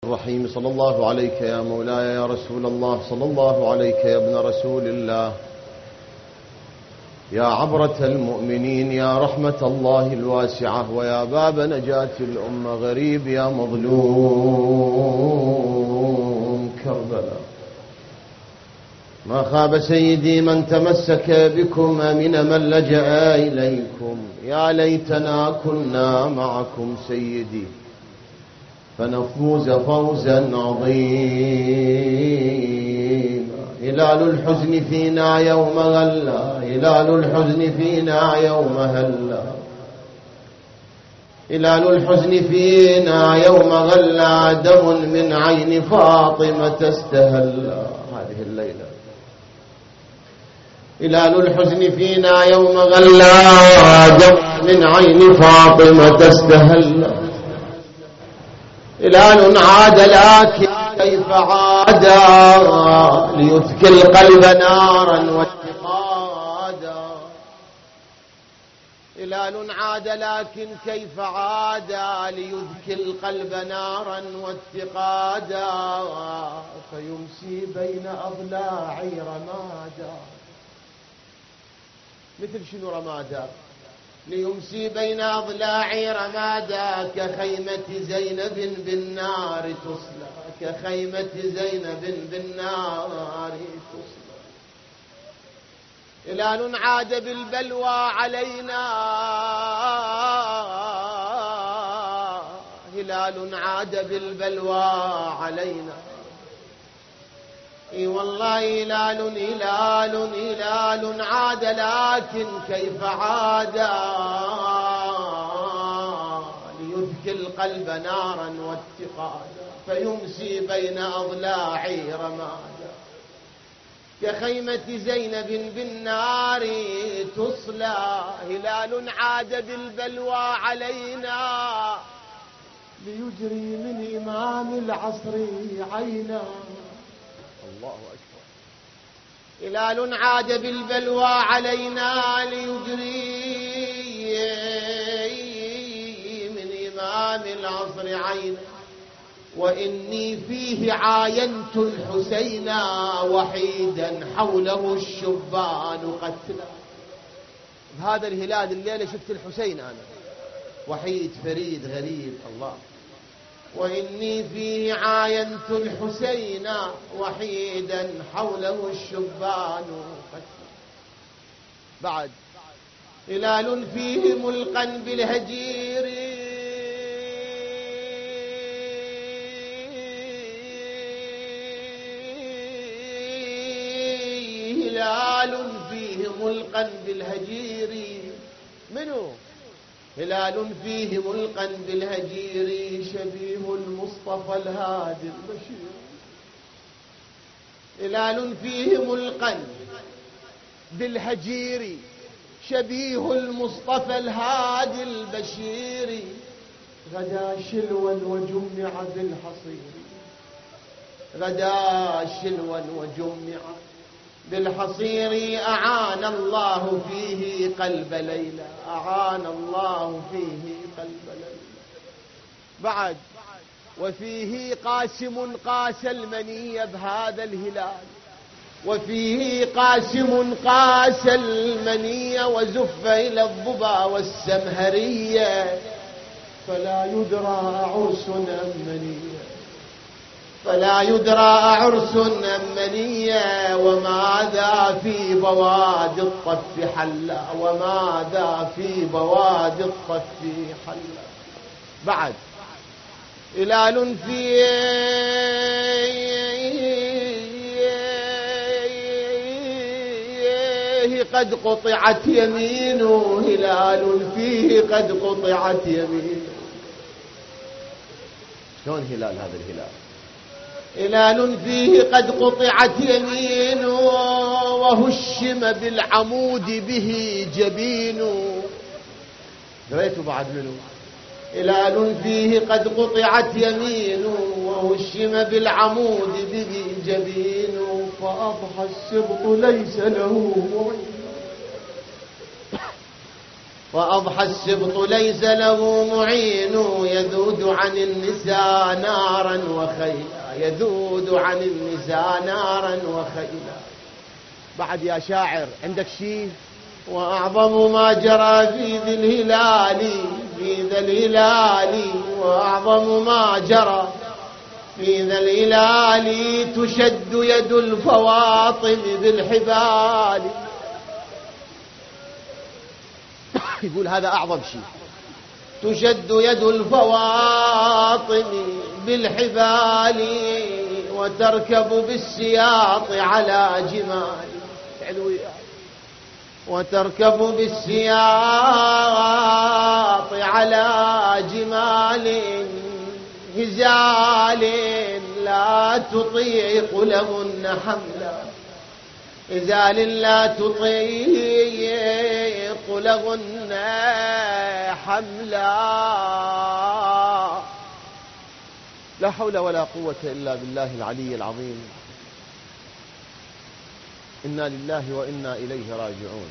الرحيم. صلى الله عليك يا مولاي يا رسول الله، صلى الله عليك يا ابن رسول الله، يا عبرة المؤمنين، يا رحمة الله الواسعة، ويا باب نجاة الأمة، غريب يا مظلوم كربلاء. ما خاب سيدي من تمسك بكم من من لجأ إليكم، يا ليتنا كنا معكم سيدي فنفوز فوزا عظيما. هلال الحزن فينا يوم غلا، هلال الحزن فينا يوم هلا، هلال الحزن فينا يوم غلا، دم من عين فاطمة استهلا. هذه الليلة هلال الحزن فينا يوم غلا، دم من عين فاطمة استهلا. هلال عاد لكن كيف عاد، ليذكي القلب نارا واتقادا. هلال عاد لكن كيف عاد، ليذكي القلب نارا واتقادا. فيمسي بين أضلاعي رمادا. مثل شنو رمادا؟ ليمسي بين أضلاعي رمادا، كخيمة زينب بالنار تصلى، كخيمة زينب بالنار تصلى. هلال عاد بالبلوى علينا، هلال عاد بالبلوى علينا. اي والله هلال هلال هلال عاد لكن كيف عاد، ليذكي القلب نارا واتقادا. فيمسي بين أضلاعي رمادا، كخيمة زينب بالنار تصلى. هلال عاد بالبلوى علينا، ليجري من إمام العصر عينا. الله أكبر. هلال عاد بالبلوى علينا، ليجري من إمام العصر عينا. وإني فيه عاينت الحسين، وحيدا حوله الشبان قتلا. بهذا الهلال الليلة شفت الحسين أنا، وحيد فريد غريب. الله. وإني فيه عاينت الحسين، وحيدا حوله الشبان قتلا. بعد هلال فيه ملقا بالهجير، هلال فيه ملقا بالهجير. منو؟ هلال فيه ملقا بالهجير، شبيه المصطفى الهادي البشير. هلال فيه ملقا بالهجير، شبيه المصطفى الهادي البشير. غدا شلوا وجمع بالحصير، غدا شلوا وجمع بالحصير. أعان الله فيه قلب ليلى، أعان الله فيه قلب ليلى. بعد وفيه قاسم قاس المنية بهذا الهلال، وفيه قاسم قاس المنية، وزف إلى الضبا والسمهرية. فلا يدرى عرس أم منية، فلا يدرى عرس أم منية. وماذا في بوادي الطف حلا، وماذا في بوادي الطف حلا. بعد هلال فيه قد قطعت يمينه، هلال فيه قد قطعت يمينه. شلون هلال هذا الهلال؟ هلال فيه قد قطعت يمينه، وهشم بالعمود به جبينه. دريتوا بعد منه؟ هلال فيه قد قطعت يمينه، وهشم بالعمود به جبينه. فأضحى السبط ليس له معين، وأضحى السبط ليس له معين يذود عن النساء نارا وخيلا، يذود عن النساء نارا وخيلا. بعد يا شاعر عندك شيء؟ وأعظم ما جرى في ذي الهلال، في ذا الهلال، وأعظم ما جرى في ذا الهلال تشد يد الفواطم بالحبال. يقول هذا أعظم شيء، تشد يد الفواطم بالحبال وتركب بالسياط على جمال، وتركب بالسياط على جمال هزال لا تطيق لهن حملا، هزال لا تطيق لهن حملا. لا حول ولا قوة إلا بالله العلي العظيم. إنا لله وإنا إليه راجعون.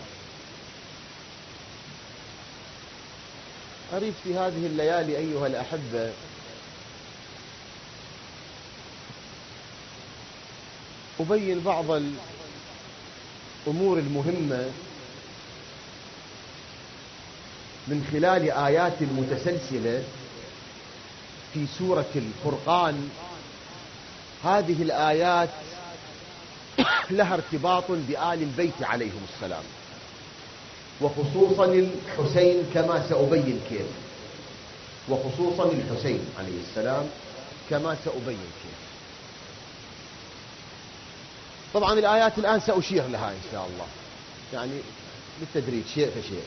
أريد في هذه الليالي أيها الأحبة أبين بعض الأمور المهمة من خلال آيات متسلسلة في سورة الفرقان. هذه الآيات لها ارتباط بآل البيت عليهم السلام، وخصوصا الحسين كما سأبين كيف، وخصوصا الحسين عليه السلام كما سأبين كيف. طبعا الآيات الآن سأشير لها إن شاء الله، يعني بالتدريج شيء فشيء،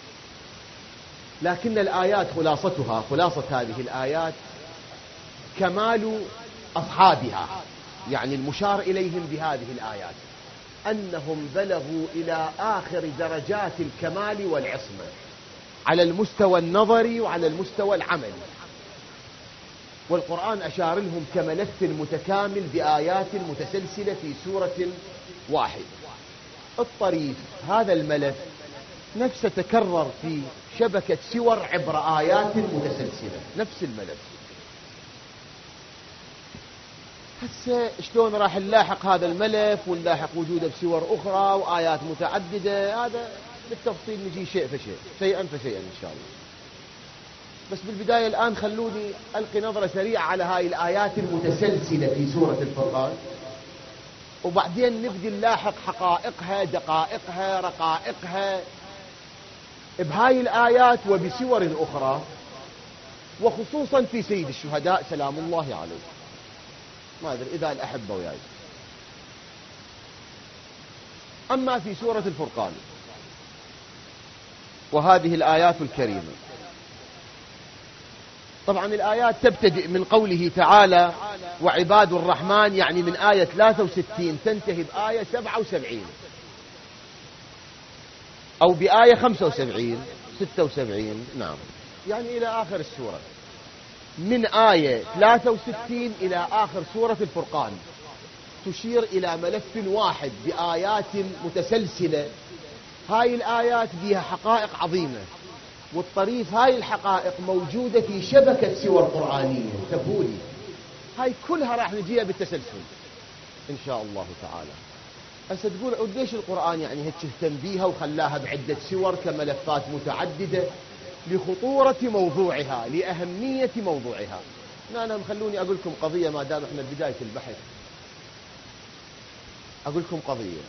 لكن الآيات خلاصتها، خلاصة هذه الآيات كمال أصحابها، يعني المشار إليهم بهذه الآيات أنهم بلغوا إلى آخر درجات الكمال والعصمة على المستوى النظري وعلى المستوى العملي، والقرآن أشار لهم كملف متكامل بآيات متسلسلة في سورة واحدة. الطريف هذا الملف نفسه تكرر في شبكة سور عبر آيات متسلسلة، نفس الملف. هسه شلون راح نلاحق هذا الملف ونلاحق وجوده بسور أخرى وآيات متعددة؟ هذا بالتفصيل نجي شيء فشيء، شيئا فشيئا إن شاء الله. بس بالبداية الآن خلوني ألقي نظرة سريعة على هاي الآيات المتسلسلة في سورة الفرقان، وبعدين نبدي نلاحق حقائقها، دقائقها، رقائقها بهاي الآيات وبسور أخرى، وخصوصا في سيد الشهداء سلام الله عليه. ما أدري إذا الأحبة وياي. أما في سورة الفرقان وهذه الآيات الكريمة، طبعا الآيات تبتدئ من قوله تعالى وعباد الرحمن، يعني من آية 63 تنتهي بآية 77 أو بآية 75 76، نعم، يعني إلى آخر السورة. من آية 63 إلى آخر سورة الفرقان تشير إلى ملف واحد بآيات متسلسلة. هاي الآيات بها حقائق عظيمة، والطريف هاي الحقائق موجودة في شبكة سور قرآنية. تبولي هاي كلها راح نجيها بالتسلسل إن شاء الله تعالى. هسه تقول ليش القرآن يعني هيك اهتم بيها وخلاها بعدة سور كملفات متعددة؟ لخطورة موضوعها، لأهمية موضوعها. أنا خلوني أقول لكم قضية ما دام احنا بداية البحث. أقول لكم قضية.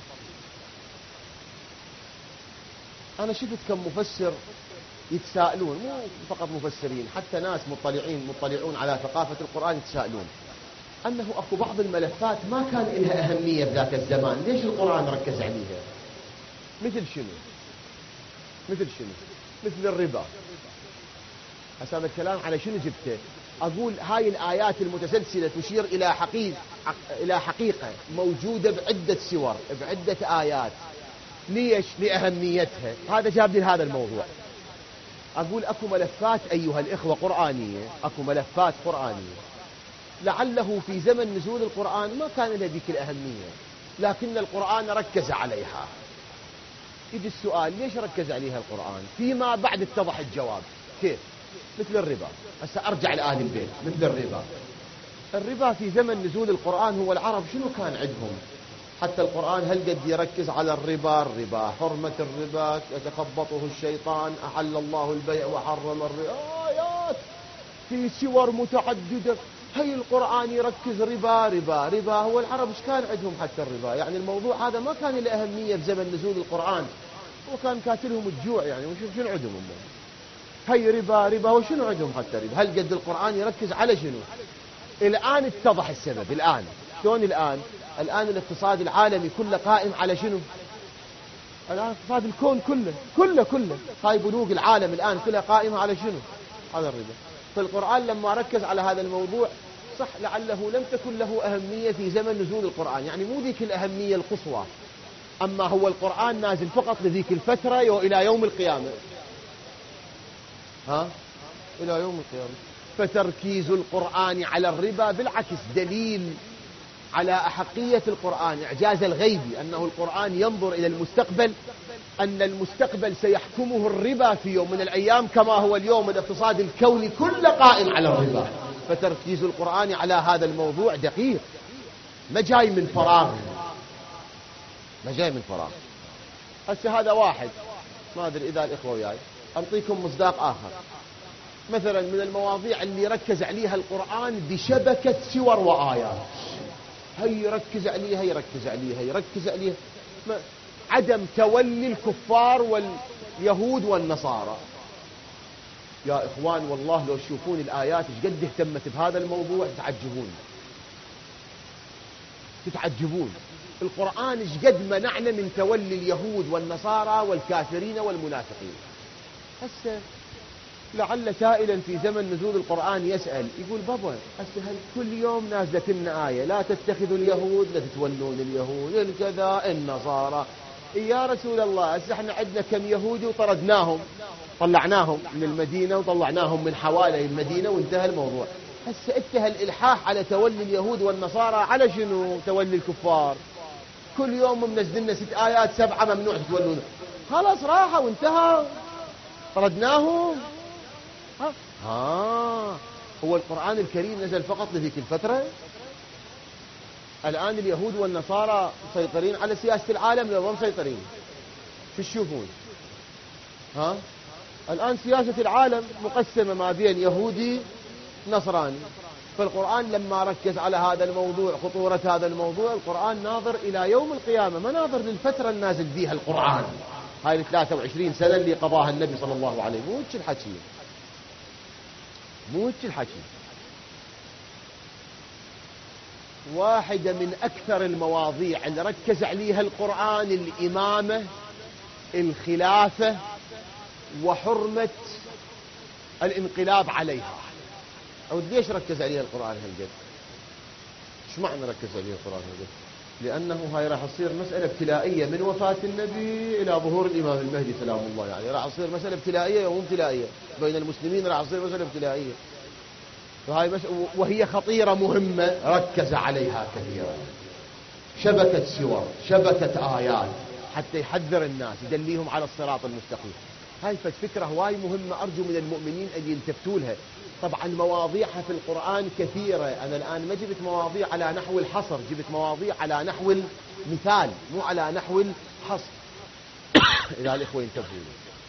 أنا شفت كم مفسر يتساءلون، مو فقط مفسرين، حتى ناس مطلعون على ثقافة القرآن يتساءلون أنه أكو بعض الملفات ما كان لها أهمية بذاك الزمان، ليش القرآن ركز عليها؟ مثل شنو؟ مثل شنو؟ مثل الربا. هذا الكلام على شنو جبته؟ أقول هاي الآيات المتسلسلة تشير إلى حقيقة موجودة بعدة سور بعدة آيات. ليش؟ لأهميتها. هذا جاب لي هذا الموضوع. أقول أكو ملفات أيها الإخوة قرآنية، أكو ملفات قرآنية لعله في زمن نزول القرآن ما كان لها ذيك الأهمية، لكن القرآن ركز عليها. يجي السؤال ليش ركز عليها القرآن؟ فيما بعد اتضح الجواب. كيف؟ مثل الربا. هسه أرجع لآل البيت. مثل الربا في زمن نزول القرآن هو العرب شنو كان عندهم؟ حتى القرآن هل قد يركز على الربا حرمة الربا يتخبطه الشيطان، أحل الله البيع وحرم الربا، آيات في سور متعددة. هي القرآن يركز ربا. هو العرب ايش كان عندهم حتى الربا؟ يعني الموضوع هذا ما كان له أهمية في زمن نزول القرآن، وكان كاتلهم الجوع يعني. شنو عندهم هم؟ هي ربا وشنو عندهم حتى ربا؟ هل قد القرآن يركز على شنو؟ الآن اتضح السبب. الآن شلون الآن الاقتصاد العالمي كله قائم على شنو؟ الآن اقتصاد الكون كله هاي بنوك العالم الآن كلها قائمة على شنو؟ على الربا. فالقرآن لما ركز على هذا الموضوع صح لعله لم تكن له أهمية في زمن نزول القرآن، يعني مو ذيك الأهمية القصوى، أما هو القرآن نازل فقط لذيك الفترة إلى يوم القيامة. إلى يوم القيامة. فتركيز القرآن على الربا بالعكس دليل على أحقية القرآن، إعجاز الغيبي، أنه القرآن ينظر إلى المستقبل، أن المستقبل سيحكمه الربا في يوم من الأيام، كما هو اليوم الاقتصاد الكوني كله قائم على الربا. فتركيز القرآن على هذا الموضوع دقيق، ما جاي من فراغ. هسه هذا واحد، ما أدري إذا الإخوة وياي، أعطيكم مصداق آخر. مثلا من المواضيع اللي ركز عليها القرآن بشبكة سور وآيات، هي يركز عليها عدم تولي الكفار واليهود والنصارى. يا إخوان والله لو تشوفون الآيات ايش قد اهتمت بهذا الموضوع تتعجبون. القرآن ايش قد منعنا من تولي اليهود والنصارى والكافرين والمنافقين. هسه لعل سائلا في زمن نزول القرآن يسأل يقول بابا هسه هل كل يوم نازلت لنا آية لا تتخذوا اليهود لا تتولون اليهود الكذا النصارى؟ يا رسول الله هسه احنا عندنا كم يهودي وطردناهم، طلعناهم من المدينة وطلعناهم من حوالي المدينة وانتهى الموضوع. هسه انتهى الإلحاح على تولي اليهود والنصارى على شنو؟ تولي الكفار. كل يوم منزلنا 6 آيات 7 ممنوع تتولون، خلاص راحوا وانتهى، طردناهم. هو القرآن الكريم نزل فقط لذيك الفترة؟ الآن اليهود والنصارى مسيطرين على سياسة العالم لو مسيطرين؟ شو تشوفون؟ الآن سياسة العالم مقسمة ما بين يهودي نصراني. فالقرآن لما ركز على هذا الموضوع، خطورة هذا الموضوع، القرآن ناظر إلى يوم القيامة، ما ناظر للفترة النازل فيها القرآن. هاي 23 سنة اللي قضاها النبي صلى الله عليه وسلم. مو الحكي. واحدة من أكثر المواضيع اللي ركز عليها القرآن الإمامة، الخلافة، وحرمة الانقلاب عليها. أو ليش ركز عليها القرآن هالقد؟ ايش معنى ركز عليها القرآن هالقد؟ لأنه هاي راح تصير مسألة ابتلائية من وفاة النبي إلى ظهور الإمام المهدي سلام الله عليه. راح تصير مسألة ابتلائية ومو ابتلائية بين المسلمين، راح تصير مسألة ابتلائية. وهي خطيرة مهمة ركز عليها كثيرا. شبكة سور، شبكة آيات، حتى يحذر الناس، يدليهم على الصراط المستقيم. هاي فكرة هواي مهمة، أرجو من المؤمنين أن يلتفتوا لها. طبعا مواضيعها في القرآن كثيرة، أنا الآن ما جبت مواضيع على نحو الحصر، جبت مواضيع على نحو المثال مو على نحو الحصر. إذا الإخوة ينتبهوا.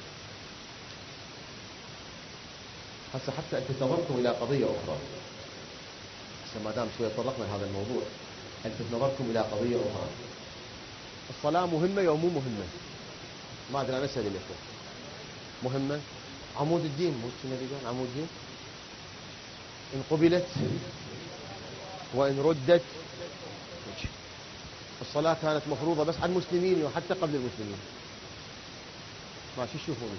هسه حتى أنت تنظرتم إلى قضية أخرى، هسه ما دام شوية طرقنا لهذا الموضوع، أنت تنظرتم إلى قضية أخرى. الصلاة مهمة أو مو مهمة؟ ما أدري، أنا أسأل الإخوة. مهمة، عمود الدين، مو النبي قال عمود الدين؟ إن قبلت وإن ردت. الصلاة كانت مفروضة بس على المسلمين وحتى قبل المسلمين. ما شو تشوفون؟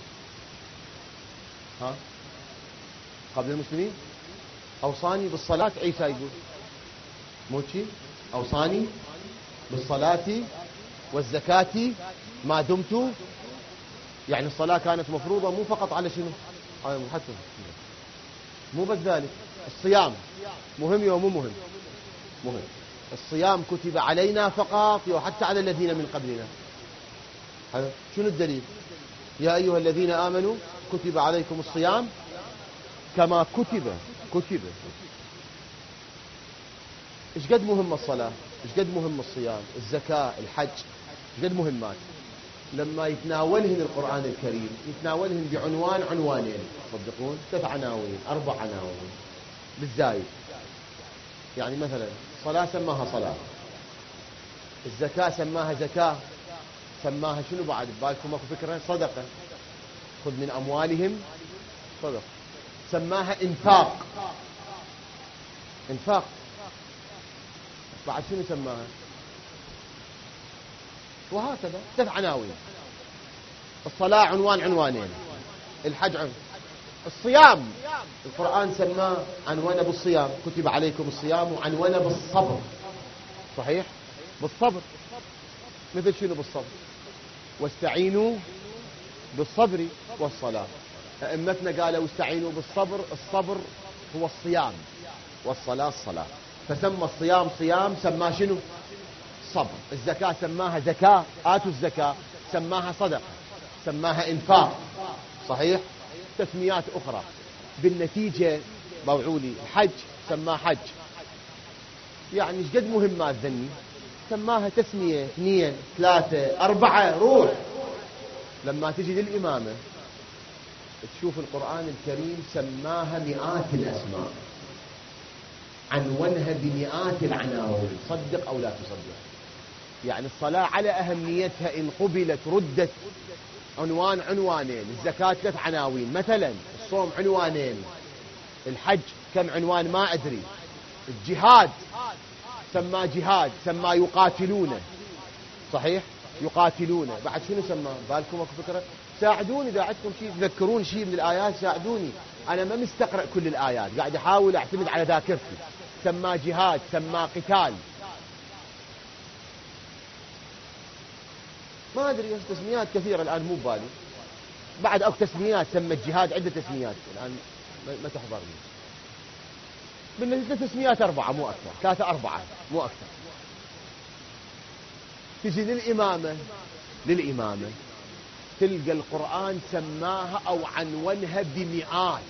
قبل المسلمين أوصاني بالصلاة، عيسى يقول مو شي؟ أوصاني بالصلاة والزكاة ما دمت. يعني الصلاة كانت مفروضة مو فقط على شنو؟ على المحسن. مو بس ذلك، الصيام مهم ومو مهم؟ مهم. الصيام كتب علينا فقط وحتى على الذين من قبلنا. شنو الدليل؟ يا أيها الذين آمنوا كتب عليكم الصيام كما كتب. إيش قد مهم الصلاة، إيش قد مهم الصيام، الزكاة، الحج، إيش قد مهمات. لما يتناولهن القرآن الكريم يتناولهن عنوانين، تصدقون 3 عناوين 4 عناوين بالزايد. يعني مثلا صلاة سماها صلاة، الزكاة سماها زكاة، سماها شنو بعد ببالكم اكو فكرة؟ صدقة، خذ من أموالهم صدقة. سماها إنفاق بعد شنو سماها؟ وهكذا 3 عناوين. الصلاة عنوانين، الحج الصيام القرآن سماه عنوانه بالصيام، كتب عليكم الصيام، وعنوانه بالصبر. صحيح، بالصبر. مثل شنو بالصبر؟ واستعينوا بالصبر والصلاة. أئمتنا قالوا استعينوا بالصبر، الصبر هو الصيام، والصلاة الصلاة. فسمى الصيام صيام، سماه شنو؟ صبر. الزكاة سماها زكاة، آتوا الزكاة، سماها صدقة، سماها إنفاق. صحيح، تسميات أخرى. بالنتيجة بوعولي الحج سماه حج. يعني ايش قد مهمات ذني، سماها تسمية 2 3 4. روح لما تجي للإمامة تشوف القرآن الكريم سماها مئات الأسماء، عنونها بمئات العناوين، صدق أو لا تصدق. يعني الصلاة على أهميتها إن قبلت ردت عنوانين، الزكاة 3 عناوين مثلا، الصوم عنوانين، الحج كم عنوان ما أدري، الجهاد سماه جهاد، سماه يقاتلون. صحيح، يقاتلون. بعد شنو سماه؟ بالكم اكو فكرة؟ ساعدوني إذا عندكم شيء تذكرون شيء من الآيات، ساعدوني. أنا ما مستقرأ كل الآيات، قاعد أحاول أعتمد على ذاكرتي. سماه جهاد، سماه قتال، ما أدري، تسميات كثيرة الآن مو ببالي. بعد أكو تسميات سمى الجهاد، عدة تسميات الآن ما تحضرني. بالنسبة تسميات 4 مو أكثر، 3 4 مو أكثر. تجي للإمامة تلقى القرآن سماها أو عنونها بمئات.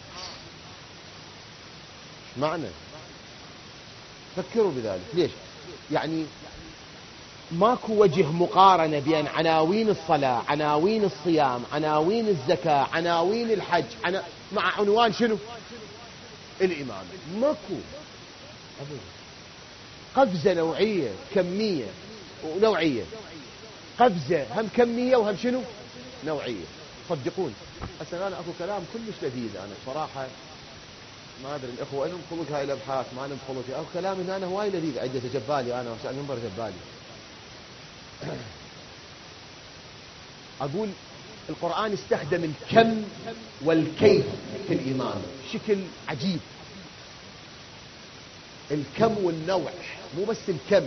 معنى فكروا بذلك. ليش؟ يعني ماكو وجه مقارنة بين عناوين الصلاة، عناوين الصيام، عناوين الزكاة، عناوين الحج، مع عنوان شنو؟ الإمامة. ماكو أبدا. قفزة نوعية، كمية ونوعية. قفزة هم كمية وهم شنو؟ نوعية. صدقون هسه أنا أكو كلام كلش لذيذ. أنا بصراحة ما أدري الأخوة لهم خلق هاي الأبحاث، ما لهم خلق. أكو كلام هنا أنا هواي لذيذ، عدة جبالي أنا وسأل منبر جبالي. أقول القرآن استخدم الكم والكيف في الإمامة بشكل عجيب. الكم والنوع، مو بس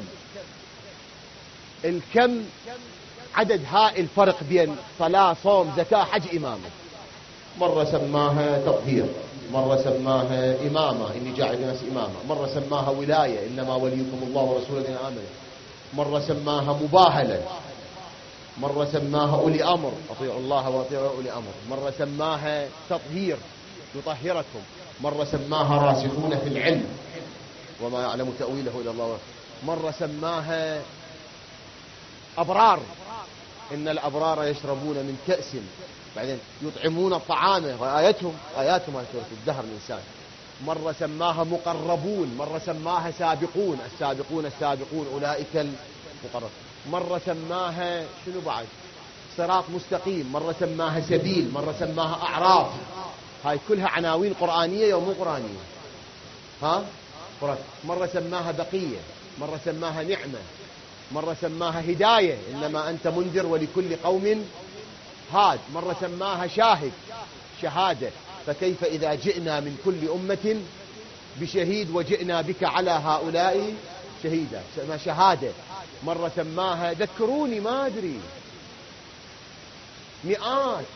الكم عدد هائل فرق بين صلاة صوم زكاة حج إمامة. مرة سماها تطهير، مرة سماها إمامة إني جاعل الناس إمامة، مرة سماها ولاية إنما وليكم الله ورسوله الذين آمنوا، مرة سماها مباهلة، مرة سماها أولي أمر أطيعوا الله وأطيعوا أولي أمر، مرة سماها تطهير يطهركم، مرة سماها راسخون في العلم وما يعلم تأويله إلا الله، مرة سماها أبرار إن الأبرار يشربون من كأس، بعدين يطعمون الطعام، آياتهم سورة الدهر الإنسان. مرة سماها مقربون، مرة سماها سابقون، السابقون أولئك المقربون، مرة سماها شنو بعد صراط مستقيم، مرة سماها سبيل، مرة سماها أعراف. هاي كلها عناوين قرآنية ومو قرآنية. مرة سماها بقية، مرة سماها نعمة، مرة سماها هداية إنما أنت منذر ولكل قوم هاد، مرة سماها شاهد شهادة فكيف إذا جئنا من كل أمة بشهيد وجئنا بك على هؤلاء شهيدا، شهادة. مرة سماها ذكروني ما أدري مئات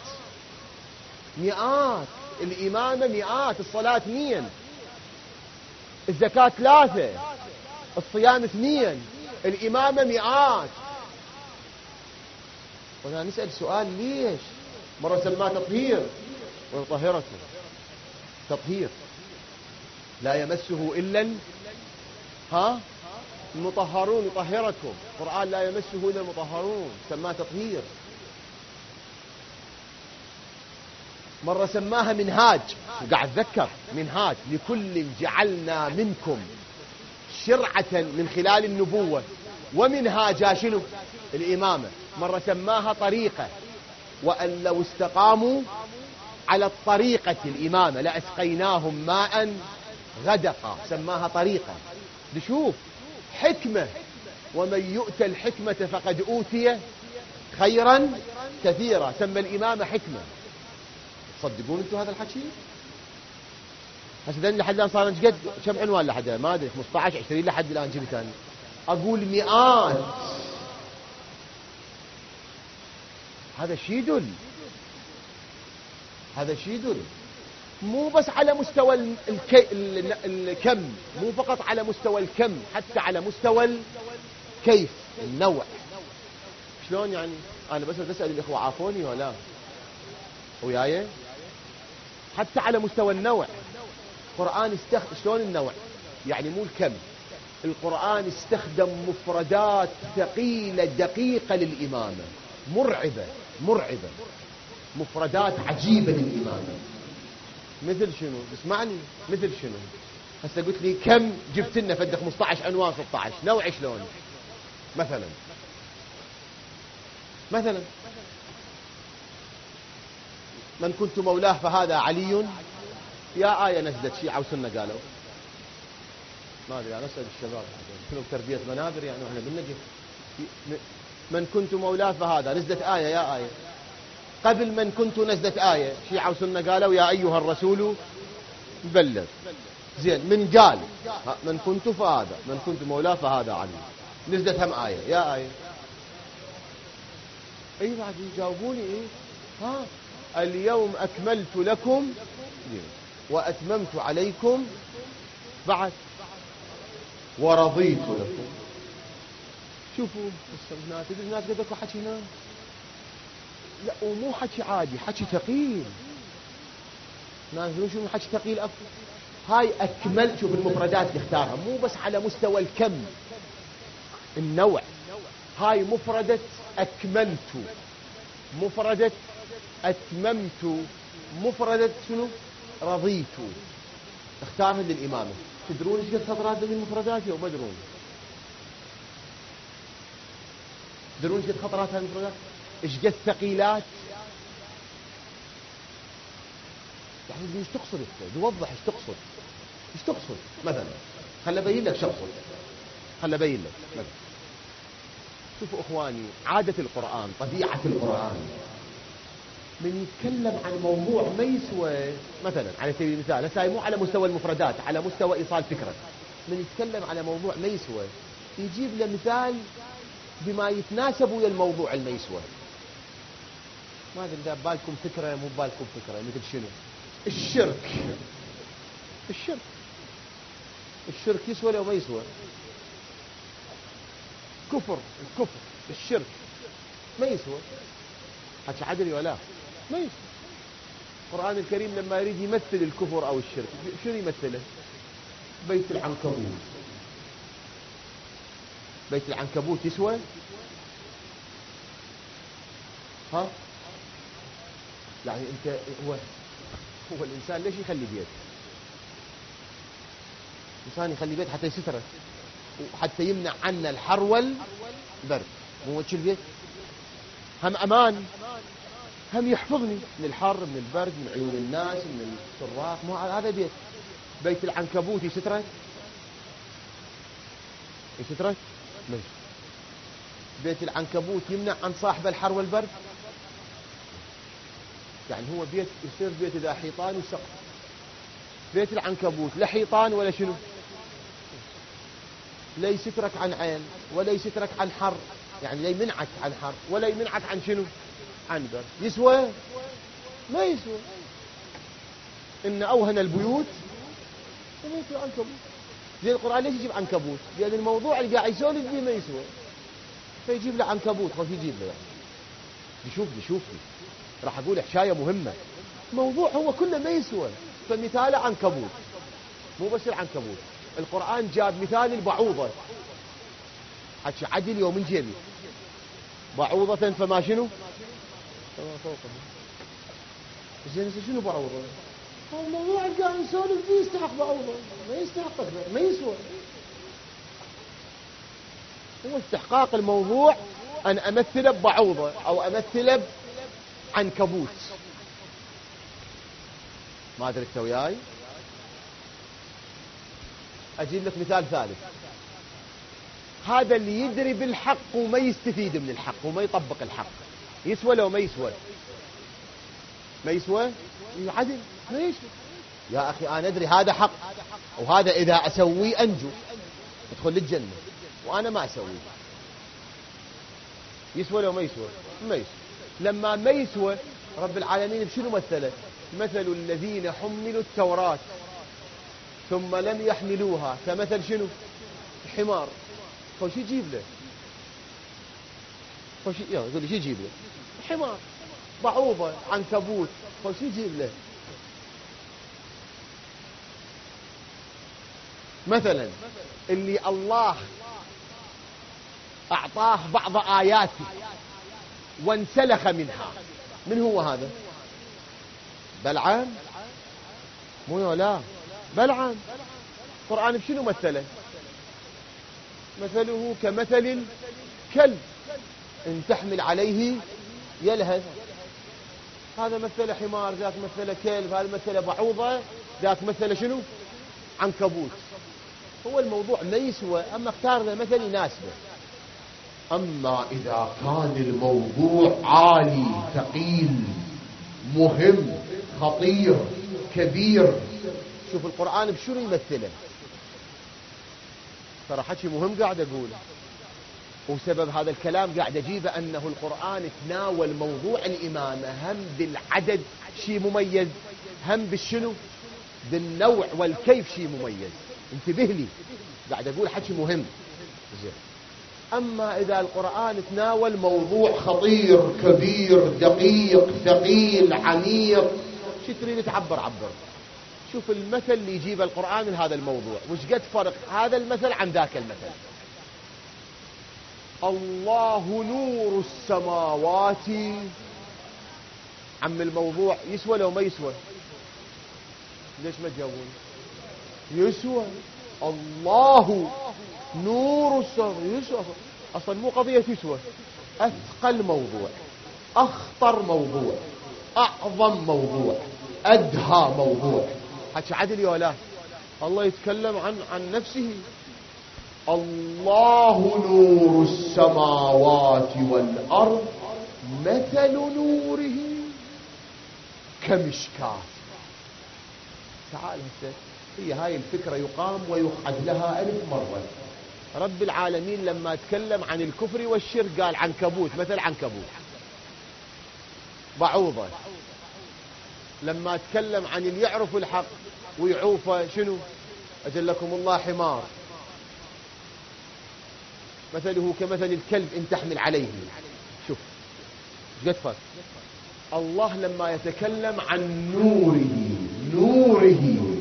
الإمامة مئات، الصلاة 2، الزكاة 3، الصيام 2، الإمامة مئات. وأنا نسأل سؤال ليش؟ مرة سماه تطهير ويطهركم، تطهير لا يمسه إلا المطهرون، يطهركم. القرآن لا يمسه إلا المطهرون، سماه تطهير. مرة سماها منهاج، وقاعد أتذكر منهاج لكل جعلنا منكم شرعة من خلال النبوة ومنهاجا شنو؟ الإمامة. مرة سماها طريقة، وأن لو استقاموا على الطريقة الإمامة لأسقيناهم ماء غدقا، سماها طريقة. نشوف حكمة، ومن يؤتى الحكمة فقد أوتي خيرا كثيرا، سمى الإمامة حكمة. تصدقون انتم هذا الحكي؟ هسه لحد الآن صار قد كم عنوان لحد ما أدري 15 20 لحد الآن جبت أنا أقول مئات. هذا شي يدل، هذا شي يدل مو بس على مستوى الكم، مو فقط على مستوى الكم، حتى على مستوى الكيف، النوع. شلون يعني؟ أنا بس أسأل الإخوة عافوني ولا وياي؟ حتى على مستوى النوع القرآن شلون النوع؟ يعني مو الكم. القرآن استخدم مفردات ثقيلة دقيقة للإمامة، مرعبة مرعبة، مفردات عجيبة للإمامة. مثل شنو؟ اسمعني، مثل شنو؟ هسه قلت لي كم، جبت لنا فد 15 عنوان 16 نوع. شلون؟ مثلا من كنت مولاه فهذا علي، يا آية نزلت شيعة وسنة قالوا؟ ما أدري، أنا أسأل الشباب كلهم تربية منابر يعني، وإحنا بالنجف. من كنت مولاه فهذا نزلت آية، يا آية. قبل من كنت نزلت آية شيعة وسنة قالوا يا أيها الرسول بلغ. زين، من قال من كنت فهذا، من كنت مولاه فهذا علي، نزلت هم آية، يا آية. أي بعد يجاوبوني إيه؟ اليوم أكملت لكم وأتممت عليكم بعد ورضيت لكم. شوفوا الناس، تدري الناس قد اكو حكي هنا؟ لا، ومو حكي عادي، حكي ثقيل. ناس يقولون شو حكي ثقيل اكو. هاي أكملت، شوف المفردات اللي اختارها مو بس على مستوى الكم، النوع. هاي مفردة أكملت، مفردة أتممت، مفردة شنو؟ رضيت. اختارها للإمامة. تدرون ايش قد خطرات هذه المفردات يوم ما تدرون؟ تدرون ايش قد خطرات هذه المفردات؟ ايش قد ثقيلات؟ يعني ايش تقصد انت؟ توضح ايش تقصد، ايش تقصد. مثلا خل ابين لك شو اقصد، خل ابين لك مثلا. شوفوا اخواني، عادة القرآن، طبيعة القرآن، من يتكلم عن موضوع ما يسوى، مثلا على سبيل المثال، هسه مو على مستوى المفردات، على مستوى ايصال فكرة. من يتكلم على موضوع ما يسوى يجيب له مثال بما يتناسب ويا الموضوع اللي ما يسوى. ما ادري اذا ببالكم فكرة مو ببالكم فكرة. مثل شنو؟ الشرك. الشرك يسوى لو ما يسوى؟ الكفر الشرك ما يسوى. حكي عدلي ولا ما يسوى. القرآن الكريم لما يريد يمثل الكفر أو الشرك شنو يمثله؟ بيت العنكبوت. بيت العنكبوت يسوى؟ يعني انت هو الانسان ليش يخلي بيت؟ الانسان يخلي بيت حتى يستره، وحتى يمنع عنا الحر والبرد. مو وجه البيت هم امان، هم يحفظني من الحر، من البرد، من عيون الناس، من السراق. مو هذا بيت. بيت العنكبوت يسترك؟ ليش؟ بيت العنكبوت يمنع عن صاحب الحر والبرد؟ يعني هو بيت يصير بيت إذا حيطان وسقف. بيت العنكبوت لا حيطان ولا شنو، لا يسترك عن عين ولا يسترك عن حر، يعني لا يمنعك عن حر ولا يمنعك عن شنو، عن برد. يسوى؟ ما يسوى. إن أوهن البيوت بيت العنكبوت. زي القرآن ليش يجيب عنكبوت؟ لأن الموضوع اللي قاعد يسولف فيه ما يسوى، فيجيب له عنكبوت. خلاص يجيب له يعني. شوفني راح أقول حكاية مهمة. موضوع هو كله ما يسوى. فمثال عنكبوت، مو بس العنكبوت، القرآن جاب مثال البعوضة. حكي عدل يوم من جيبي بعوضة فما شنو فما فوقها. زين شنو بعوضة؟ الموضوع اللي قاعد نسولف فيه يستحق بعوضة؟ ما يستحق، ما يسوى. هو استحقاق الموضوع أن أمثله ببعوضة أو أمثله بعنكبوت. ما أدري أنت وياي. أجيب لك مثال ثالث. هذا اللي يدري بالحق وما يستفيد من الحق وما يطبق الحق، يسوى لو ما يسوى؟ ما يسوى؟ عدل ما يسوى. يا أخي أنا أدري هذا حق، وهذا إذا أسويه أنجو أدخل للجنة، وأنا ما أسويه. يسوى لو ما يسوى؟ ما يسوى. لما ما يسوى رب العالمين بشنو مثله؟ مثل الذين حملوا التوراة ثم لم يحملوها كمثل شنو؟ حمار. فوش يجيب له؟ فوش يقول لي شو يجيب له؟ حمار، بعوضة، عنكبوت، فوش يجيب له؟ مثلا اللي الله أعطاه بعض آياته وانسلخ منها، من هو هذا؟ بلعام؟ مو لا بلعام. القرآن بشنو مثله؟ مثله كمثل الكلب إن تحمل عليه يلهث. هذا مثل حمار، ذاك مثل كلب، هذا مثل بعوضة، ذاك مثل شنو؟ عنكبوت. هو الموضوع ما يسوى، أما اختار ذا مثل يناسبه. أما إذا كان الموضوع عالي ثقيل مهم خطير كبير، شوف القرآن بشنو يمثله. ترى حكي مهم قاعد أقوله، وسبب هذا الكلام قاعد أجيبه أنه القرآن تناول موضوع الإمامة هم بالعدد شيء مميز، هم بالشنو بالنوع والكيف شيء مميز. انتبه لي، قاعد أقول حكي مهم. زين. أما إذا القرآن تناول موضوع خطير كبير دقيق ثقيل عميق، شو تريد تعبر؟ عبر. شوف المثل اللي يجيب القرآن لهذا الموضوع، وش قد فرق هذا المثل عن ذاك المثل. الله نور السماوات. عم الموضوع يسوى لو ما يسوى؟ ليش ما تجاوبون؟ يسوى. الله نور السماوات يسوى. أصلا مو قضية يسوى، أثقل موضوع، أخطر موضوع، أعظم موضوع، أدهى موضوع. حكي عدل يا لا؟ الله يتكلم عن نفسه. الله نور السماوات والأرض مثل نوره كمشكاة. تعال هسه، هي هاي الفكرة يقام ويقعد لها 1000 مرة. رب العالمين لما تكلم عن الكفر والشرك قال عنكبوت، مثل عنكبوت، بعوضة. لما تكلم عن اللي يعرف الحق ويعوفه شنو؟ أجلكم الله حمار، مثله كمثل الكلب إن تحمل عليه. شوف قد فرق. الله لما يتكلم عن نوره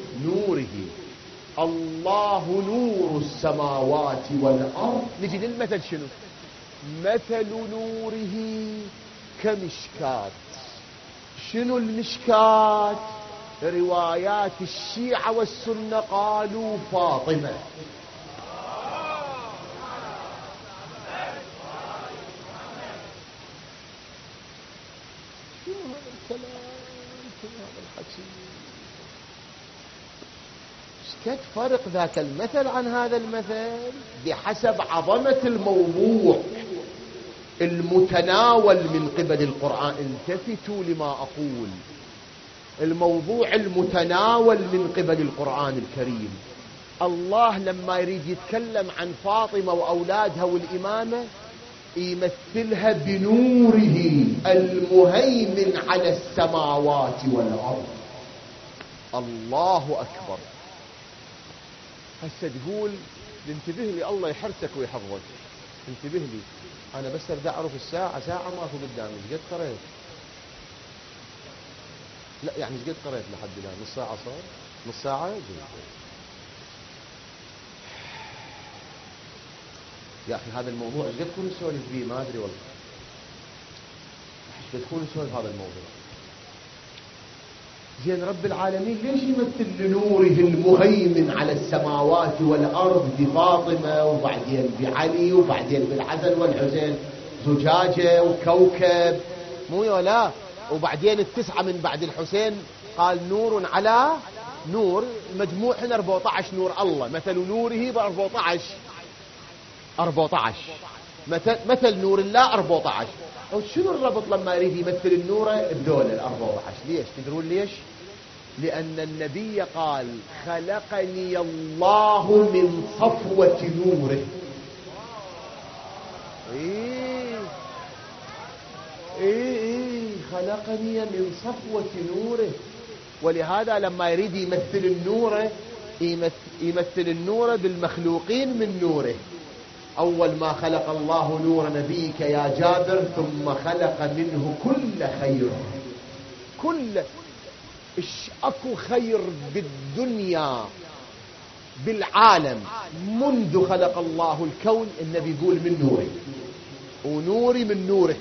الله نور السماوات والأرض، نجي للمثل شنو؟ مثل نوره كمشكات. شنو المشكات؟ روايات الشيعة والسنة قالوا فاطمة. شو هذا الكلام؟ شو هذا الحكي؟ كيف فرق ذاك المثل عن هذا المثل؟ بحسب عظمة الموضوع المتناول من قبل القرآن. التفتوا لما أقول، الموضوع المتناول من قبل القرآن الكريم. الله لما يريد يتكلم عن فاطمة وأولادها والإمامة يمثلها بنوره المهيمن على السماوات والأرض. الله أكبر. هسه تقول انتبه لي، الله يحرسك ويحفظك، انتبه لي. أنا بس أريد أعرف الساعة، ساعة ماكو قدامي، إيش قد قريت؟ لا يعني إيش قد قريت لحد الآن؟ نص ساعة صار؟ نص ساعة؟ جيد. يا أخي هذا الموضوع إيش قد تكون نسولف فيه؟ ما أدري والله. إيش قد تكون نسولف هذا الموضوع؟ زين رب العالمين ليش يمثل لنوره المهيمن على السماوات والأرض بفاطمة وبعدين بعلي وبعدين بالحسن والحسين زجاجة وكوكب مو ولا، وبعدين التسعة من بعد الحسين قال نور على نور، المجموع هنا 14 نور الله، مثل نوره ب 14 مثل نور الله 14. شنو الربط لما يريد يمثل النور بدول ال 14؟ ليش تدرون ليش؟ لأن النبي قال خلقني الله من صفوة نوره. خلقني من صفوة نوره. ولهذا لما يريد يمثل النور يمثل النور بالمخلوقين من نوره. أول ما خلق الله نور نبيك يا جابر ثم خلق منه كل خير. كل اكو خير بالدنيا بالعالم منذ خلق الله الكون النبي يقول من نوره، ونوري من نوره.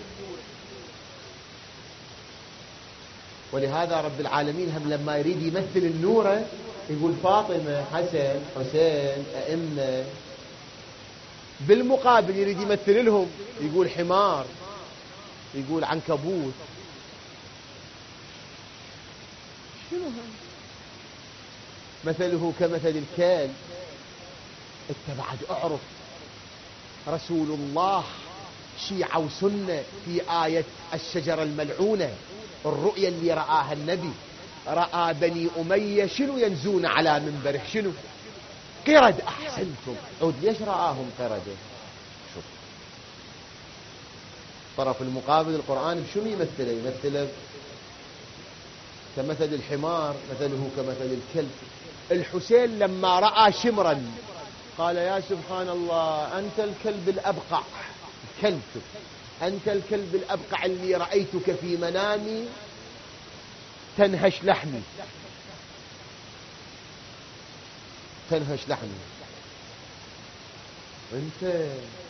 ولهذا رب العالمين هم لما يريد يمثل النور يقول فاطمة حسن حسين أئمة. بالمقابل يريد يمثل لهم يقول حمار، يقول عنكبوت. شنو هذا؟ مثله كمثل الكلب. انت بعد اعرف رسول الله شيعة وسنة في آية الشجرة الملعونة، الرؤيا اللي رآها النبي، رأى بني أمية شنو ينزون على منبره؟ شنو؟ قرد. أحسنتم. عود ليش رآهم قردة؟ شوف طرف المقابل القرآن بشنو يمثله؟ يمثله كمثل الحمار، مثله كمثل الكلب. الحسين لما رأى شمرا قال يا سبحان الله أنت الكلب الأبقع، الكلب أنت الكلب الأبقع اللي رأيتك في منامي تنهش لحمي، تنهش لحمي. انت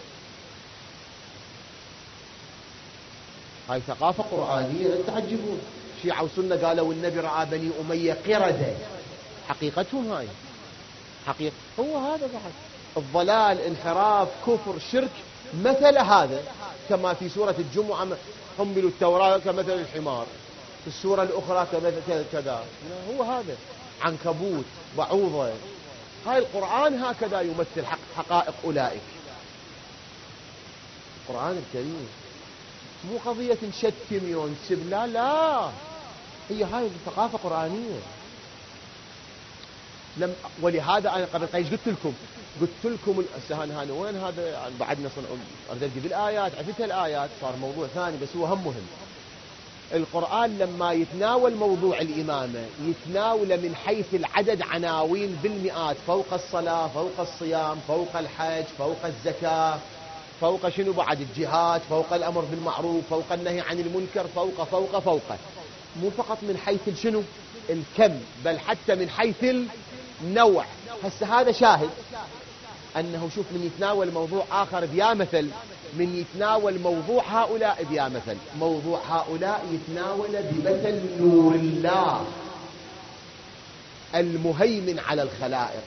هاي ثقافة قرآنية لا تعجبون. شيعة وسنة قالوا النبي رأى بني أمية قردة، حقيقتهم هاي حقيقة. هو هذا بعد الضلال انحراف كفر شرك مثل هذا، كما في سورة الجمعة حملوا التوراة كمثل الحمار، في السورة الأخرى كمثل كذا. هو هذا عنكبوت بعوضة. هاي القرآن هكذا يمثل حقائق أولئك. القرآن الكريم مو قضية نشتم ونسب، لا هي هاي ثقافة قرآنية. ولهذا أنا قبل قليل قلت لكم السهان وين هذا بعدنا أريد بالآيات، عرفتها الآيات صار موضوع ثاني بس هو هم مهم. القرآن لما يتناول موضوع الإمامة يتناول من حيث العدد عناوين بالمئات، فوق الصلاة، فوق الصيام، فوق الحج، فوق الزكاة، فوق شنو بعد الجهاد، فوق الأمر بالمعروف، فوق النهي عن المنكر، فوق مو فقط من حيث شنو الكم بل حتى من حيث النوع. هسه هذا شاهد أنه شوف من يتناول موضوع آخر بيا مثل، من يتناول موضوع هؤلاء بيا مثل. موضوع هؤلاء يتناول بمثل نور الله المهيمن على الخلائق.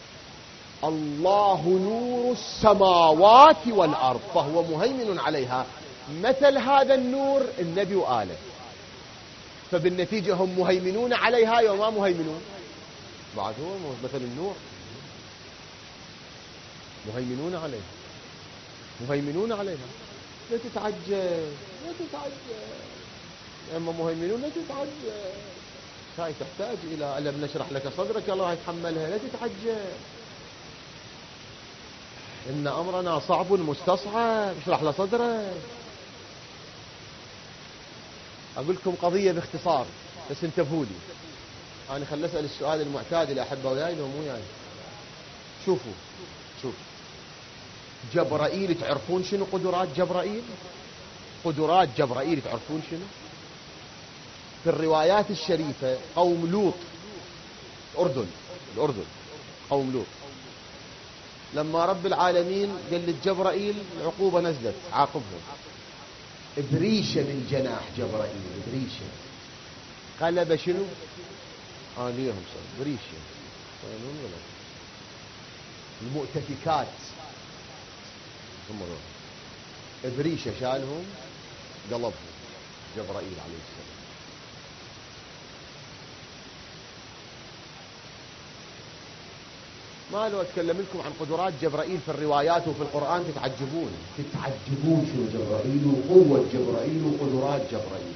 الله نور السماوات والأرض فهو مهيمن عليها. مثل هذا النور النبي وآله، فبالنتيجة هم مهيمنون عليها وما مهيمنون بعد. هو مثل النور مهيمنون عليها. لا تتعجل اما مهيمنون لا تتعجل. هاي تحتاج الى ألم نشرح لك صدرك الله يتحملها. لا تتعجل ان امرنا صعب مستصعب. اشرح له صدرك. اقول لكم قضية باختصار بس انتبهوا لي. انا خل اسال السؤال المعتاد اللي احبه وياي لو مو وياي. شوفوا جبرائيل تعرفون شنو قدرات جبرائيل؟ قدرات جبرائيل تعرفون شنو؟ في الروايات الشريفة قوم لوط الأردن قوم لوط، لما رب العالمين قال لجبرائيل العقوبة نزلت عاقبهم، بريشة من جناح جبرائيل، بريشة قلب شنو؟ ليهم بريشة المؤتفكات، بريشة شالهم قلبهم جبرائيل عليه السلام. ما لو أتكلم لكم عن قدرات جبرائيل في الروايات وفي القرآن تتعجبون شو جبرائيل وقوة جبرائيل وقدرات جبرائيل.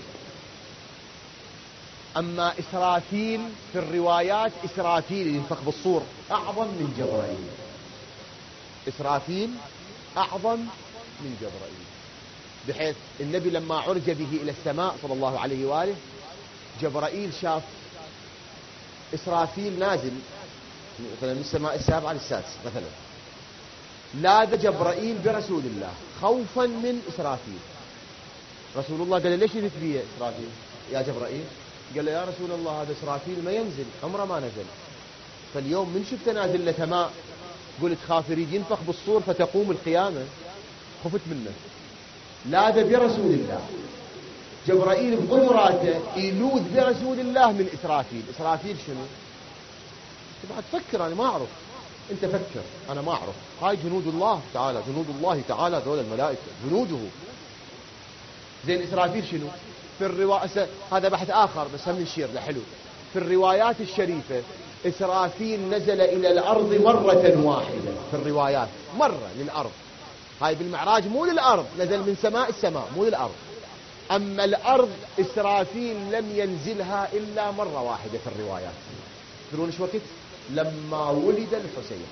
أما إسرافيل في الروايات، إسرافيل ينفخ بالصور أعظم من جبرائيل، إسرافيل أعظم من جبرائيل، بحيث النبي لما عرج به إلى السماء صلى الله عليه وآله، جبرائيل شاف إسرافيل نازل مثلا من السماء السابعة للسادسة مثلا، لاذ جبرائيل برسول الله خوفا من إسرافيل. رسول الله قال ليش يلف بي إسرافيل يا جبرائيل؟ قال له يا رسول الله هذا إسرافيل ما ينزل، عمره ما نزل، فاليوم من شفته نازل لسماء قلت خاف يريد ينفخ بالصور فتقوم القيامة، خفت منه. لاذ برسول الله، جبرائيل بقدراته يلوذ برسول الله من إسرافيل. إسرافيل شنو؟ بعد فكر، أنا ما أعرف، أنت فكر، أنا ما أعرف. هاي جنود الله تعالى، جنود الله تعالى ذول الملائكة جنوده. زين إسرافيل شنو؟ في الرواية هذا بحث آخر بس هم نشير له حلو. في الروايات الشريفة إسرافيل نزل إلى الأرض مرة واحدة، في الروايات مرة للأرض، هاي بالمعراج مو للأرض، نزل من سماء السماء مو للأرض. أما الأرض إسرافيل لم ينزلها إلا مرة واحدة في الروايات. تدرون ايش وقت؟ لما ولد الحسين،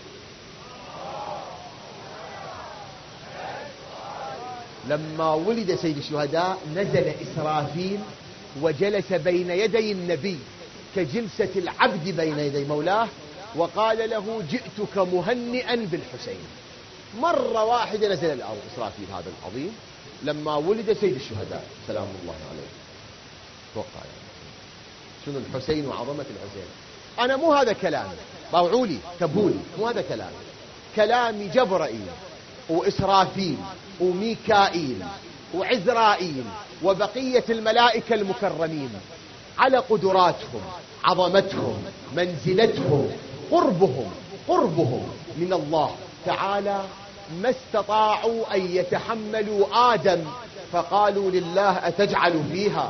لما ولد سيد الشهداء نزل إسرافيل وجلس بين يدي النبي كجلسة العبد بين يدي مولاه، وقال له جئتك مهنئا بالحسين. مرة واحدة نزل الأرض إسرافيل هذا العظيم لما ولد سيد الشهداء سلام الله عليه. توقع شنو الحسين وعظمة الحسين. أنا مو هذا كلامي، باوعولي تبولي، مو هذا كلامي، كلامي جبرائيل وإسرافيل وميكائيل وعزرائيل وبقية الملائكة المكرمين على قدراتهم، عظمتهم، منزلتهم، قربهم من الله تعالى، ما استطاعوا أن يتحملوا آدم فقالوا لله أتجعل فيها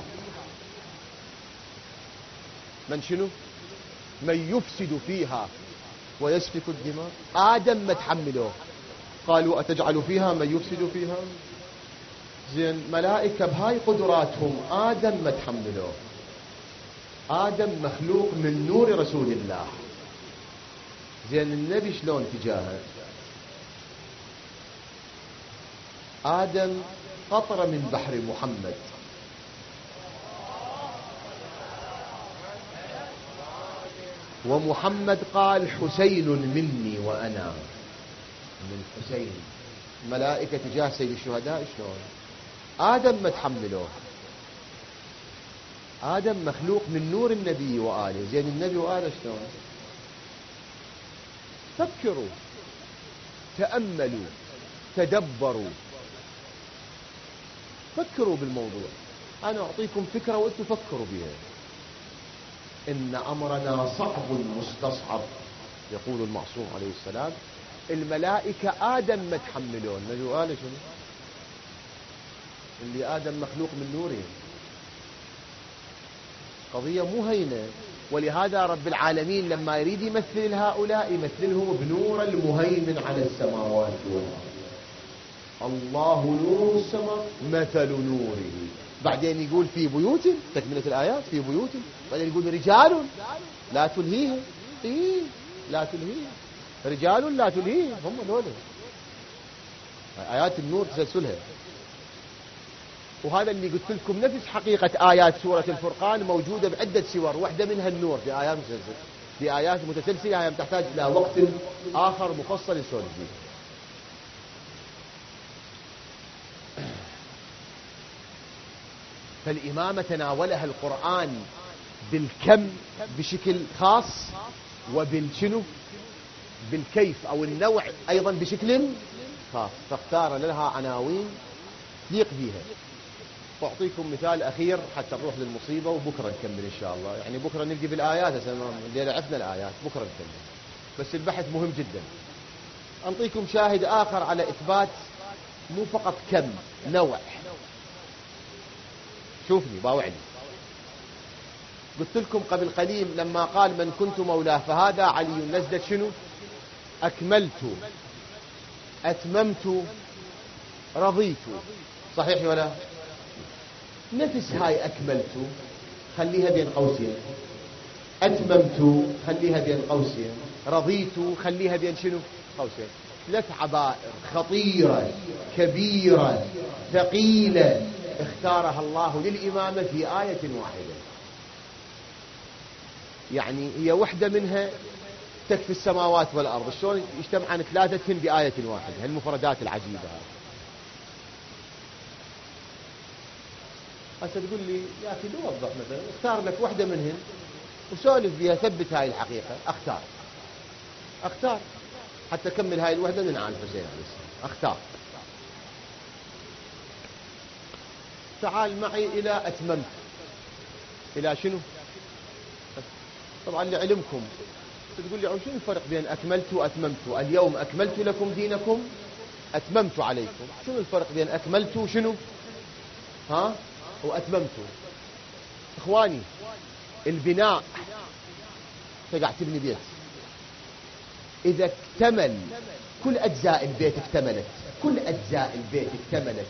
من شنو؟ من يفسد فيها ويسفك الدماء. آدم ما تحملوه، قالوا أتجعل فيها من يفسد فيها. زين ملائكة بهاي قدراتهم، آدم ما تحملوه. آدم مخلوق من نور رسول الله. زين النبي شلون تجاهه؟ آدم قطرة من بحر محمد، ومحمد قال حسين مني وأنا من حسين. الملائكة تجاه سيد الشهداء شلون؟ آدم ما تحملوه. آدم مخلوق من نور النبي وآله. زين النبي وآله شلون؟ فكروا، تأملوا، تدبروا، فكروا بالموضوع. أنا أعطيكم فكرة وأنتم فكروا بها. إن أمرنا صعب مستصعب، يقول المعصوم عليه السلام. الملائكة آدم ما تحملون، النبي وآله شنو؟ اللي آدم مخلوق من نوره، قضية مو هينة. ولهذا رب العالمين لما يريد يمثل هؤلاء يمثلهم بنور المهيمن على السماوات والأرض. الله نور السماء مثل نوره. بعدين يقول في بيوت، تكملة الآيات في بيوت، بعدين يقول رجال لا تلهيهم، لا تلهيهم، رجال لا تلهيهم، هم دول آيات النور تسلسلها. وهذا اللي قلت لكم نفس حقيقة آيات سورة الفرقان موجودة بعدة سور، واحدة منها النور في آيات متسلسلة، في آيات متسلسلة، هي تحتاج إلى وقت آخر مفصل للسؤال فيه. فالإمامة تناولها القرآن بالكم بشكل خاص، وبالشنو بالكيف أو النوع أيضا بشكل خاص، فاختار لها عناوين تليق بها. وأعطيكم مثال أخير حتى نروح للمصيبة، وبكرة نكمل إن شاء الله. يعني بكرة نبدي بالآيات، الليلة عرفنا الآيات، بكرة نكمل، بس البحث مهم جدا. أعطيكم شاهد آخر على إثبات مو فقط كم، نوع. شوفني باوعني، قلت لكم قبل قليل لما قال من كنت مولاه فهذا علي، نزلت شنو؟ أكملت، أتممت، رضيت، صحيح ولا؟ نفس هاي أكملت خليها بين قوسين، أتممت خليها بين قوسين، رضيت خليها بين شنو؟ قوسين. 3 عبائر خطيرة كبيرة ثقيلة اختارها الله للإمامة في آية واحدة. يعني هي وحدة منها تكفي السماوات والأرض، شلون يجتمعن 3 بآية واحدة؟ هالمفردات العجيبة هذه. هسه تقول لي يا أخي توضح مثلا، اختار لك وحدة منهن وسولف بها، ثبت هاي الحقيقة. اختار حتى كمل هاي الوحدة من آل الحسين عليه السلام. اختار. تعال معي إلى أتممت. إلى شنو؟ طبعا لعلمكم تقول لي شنو الفرق بين أكملت وأتممت؟ اليوم أكملت لكم دينكم، أتممت عليكم. شنو الفرق بين أكملت وشنو وأتممت؟ إخواني، البناء تقعد تبني بيت، إذا اكتمل كل أجزاء البيت اكتملت، كل أجزاء البيت اكتملت،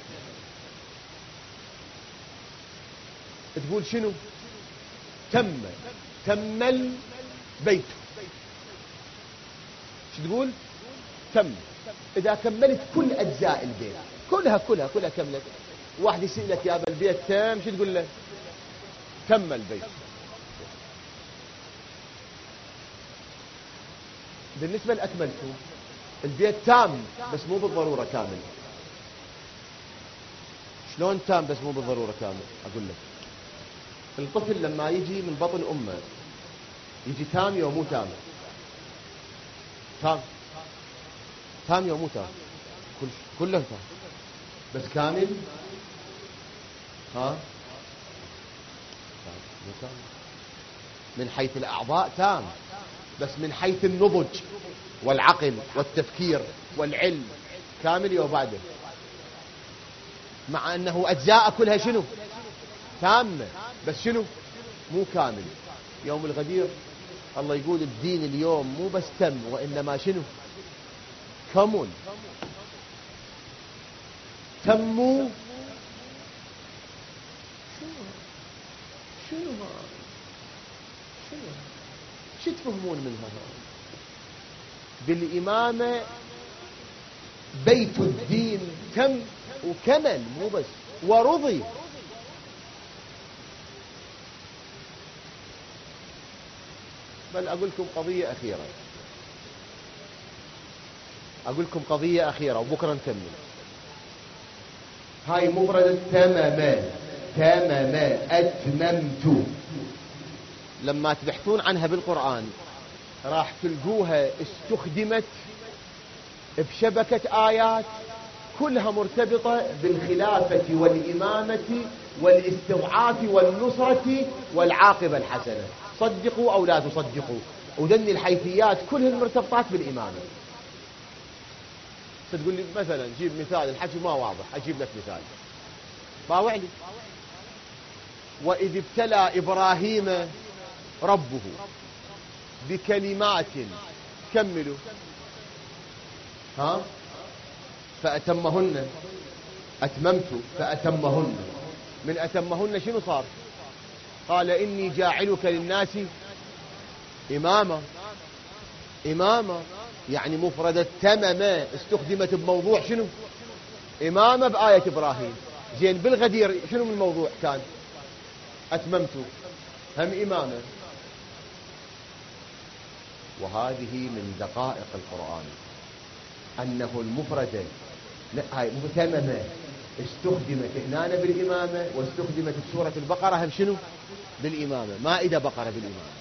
تقول شنو؟ تم البيت. شو تقول؟ تم. إذا كملت كل أجزاء البيت، كلها كملت. واحد يسألك يا أبا البيت تام، شو تقول له؟ تم البيت. بالنسبة لأكملته، البيت تام بس مو بالضرورة كامل. شلون تام بس مو بالضرورة كامل؟ أقول لك، الطفل لما يجي من بطن أمه يجي تام يوم مو تام؟ تام يوم مو تام؟ كله تام بس كامل؟ مو كامل. من حيث الأعضاء تام، بس من حيث النضج والعقل والتفكير والعلم كامل يوم بعده، مع أنه أجزاء كلها شنو؟ تامة، بس شنو؟ مو كامل. يوم الغدير الله يقول الدين اليوم مو بس تم، وإنما شنو؟ كمل. تموا. شنو شو تفهمون من هذا؟ بالإمامة بيت الدين تم وكمل، مو بس ورضي. بل أقول لكم قضية أخيرة وبكرة نكمل. هاي مفردة تمام أتممت، لما تبحثون عنها بالقرآن راح تلقوها استخدمت بشبكة آيات كلها مرتبطة بالخلافة والإمامة والاستضعاف والنصرة والعاقبة الحسنة. صدقوا أو لا تصدقوا، ودني الحيثيات كلها المرتبطات بالإمامة. تقول لي مثلا جيب مثال، الحكي ما واضح، أجيب لك مثال باوعلي. وإذ ابتلى إبراهيم ربه بكلمات، كملوا فأتمهن، أتممت فأتمهن. من أتمهن شنو صار؟ قال إني جاعلك للناس إماما، يعني مفردة تمام استخدمت بموضوع شنو؟ إمامة بآية إبراهيم. زين بالغدير شنو من الموضوع كان؟ أتممت هم إمامة. وهذه من دقائق القرآن، أنه المفردة هاي تمام استخدمت هنا بالإمامة، واستخدمت في سورة البقرة هم شنو؟ بالإمامة. مائدة بقرة بالإمامة.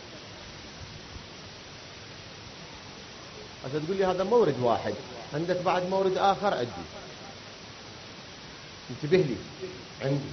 هسه تقول لي هذا مورد واحد، عندك بعد مورد آخر؟ عندي، انتبه لي. عندي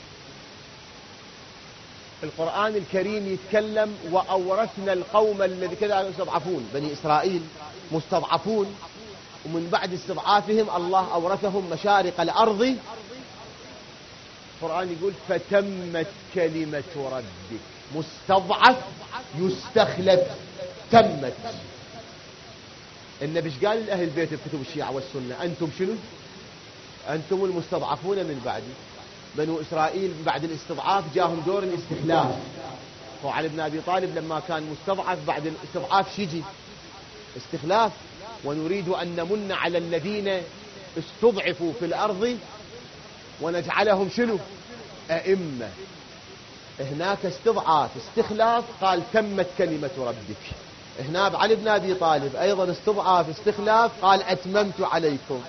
القرآن الكريم يتكلم وأورثنا القوم الذي كذا يستضعفون، بني إسرائيل مستضعفون، ومن بعد استضعافهم الله أورثهم مشارق الأرض. القرآن يقول فتمت كلمة ربك. مستضعف يستخلف، تمت. النبي ايش قال لأهل البيت بكتب الشيعة والسنة؟ أنتم شنو؟ أنتم المستضعفون من بعدي. بنو إسرائيل بعد الاستضعاف جاهم دور الاستخلاف، وعلي بن أبي طالب لما كان مستضعف بعد الاستضعاف شجي استخلاف. ونريد أن نمن على الذين استضعفوا في الأرض ونجعلهم شنو؟ أئمة. هناك استضعاف استخلاف، قال تمت كلمة ربك. هنا علي بن أبي طالب أيضا استضعاف استخلاف، قال أتممت عليكم.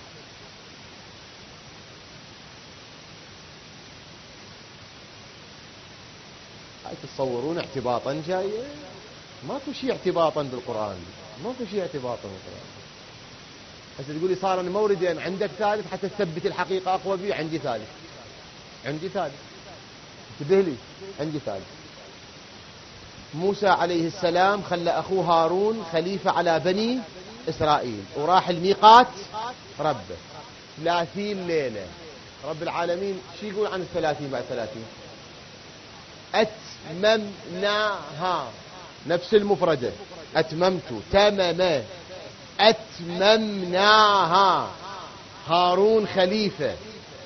هاي تتصورون اعتباطا جاية؟ ماكو شيء اعتباطا بالقرآن، ماكو شيء اعتباطا بالقرآن. هسه تقول لي صار موردين، عندك ثالث حتى تثبت الحقيقة أقوى بي؟ عندي ثالث، عندي ثالث، انتبه لي، عندي ثالث. موسى عليه السلام خلى أخوه هارون خليفة على بني إسرائيل، وراح الميقات ربه 30 ليلة. رب العالمين شو يقول عن 30 بعد 30؟ أتممناها، نفس المفردة، أتممت، تمم، أتممناها. هارون خليفة،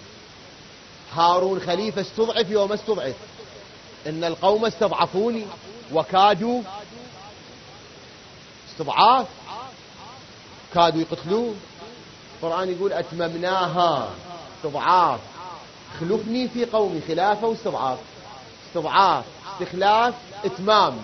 هارون خليفة استضعف يوم استضعف. إن القوم استضعفوني وكادوا، استضعاف، كادوا يقتلوه. القرآن يقول أتممناها، استضعاف. خلفني في قومي، خلافة واستضعاف، استضعاف استخلاف إتمام.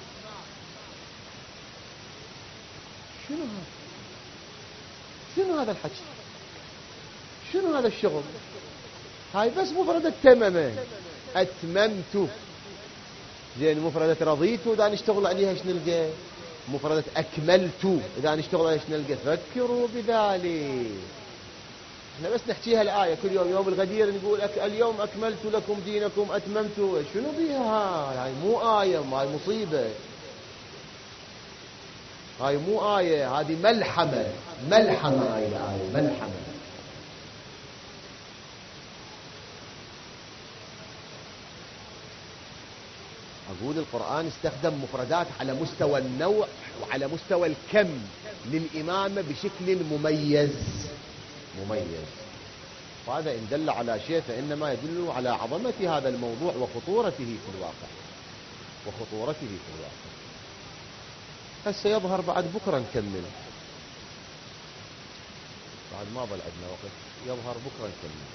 شنو هذا؟ شنو هذا الحكي؟ شنو هذا الشغل؟ هاي بس مفردة تمم، أتممت. زين مفردة رضيت إذا نشتغل عليها ايش نلقى؟ مفردة أكملت إذا نشتغل عليها ايش نلقى؟ فكروا بذلك. احنا بس نحكيها الآية كل يوم، يوم الغدير نقول اليوم أكملت لكم دينكم، أتممت. شنو بيها؟ هاي مو آية، هاي مصيبة. هاي مو آية، هذه ملحمة، ملحمة. هاي الآية ملحمة. أقول القرآن استخدم مفردات على مستوى النوع وعلى مستوى الكم للإمامة بشكل مميز، مميز. وهذا إن دل على شيء فإنما يدل على عظمة هذا الموضوع وخطورته في الواقع، وخطورته في الواقع. هسه يظهر بعد بكرة نكمل، بعد ما ظل عندنا وقت، يظهر بكرة نكمل.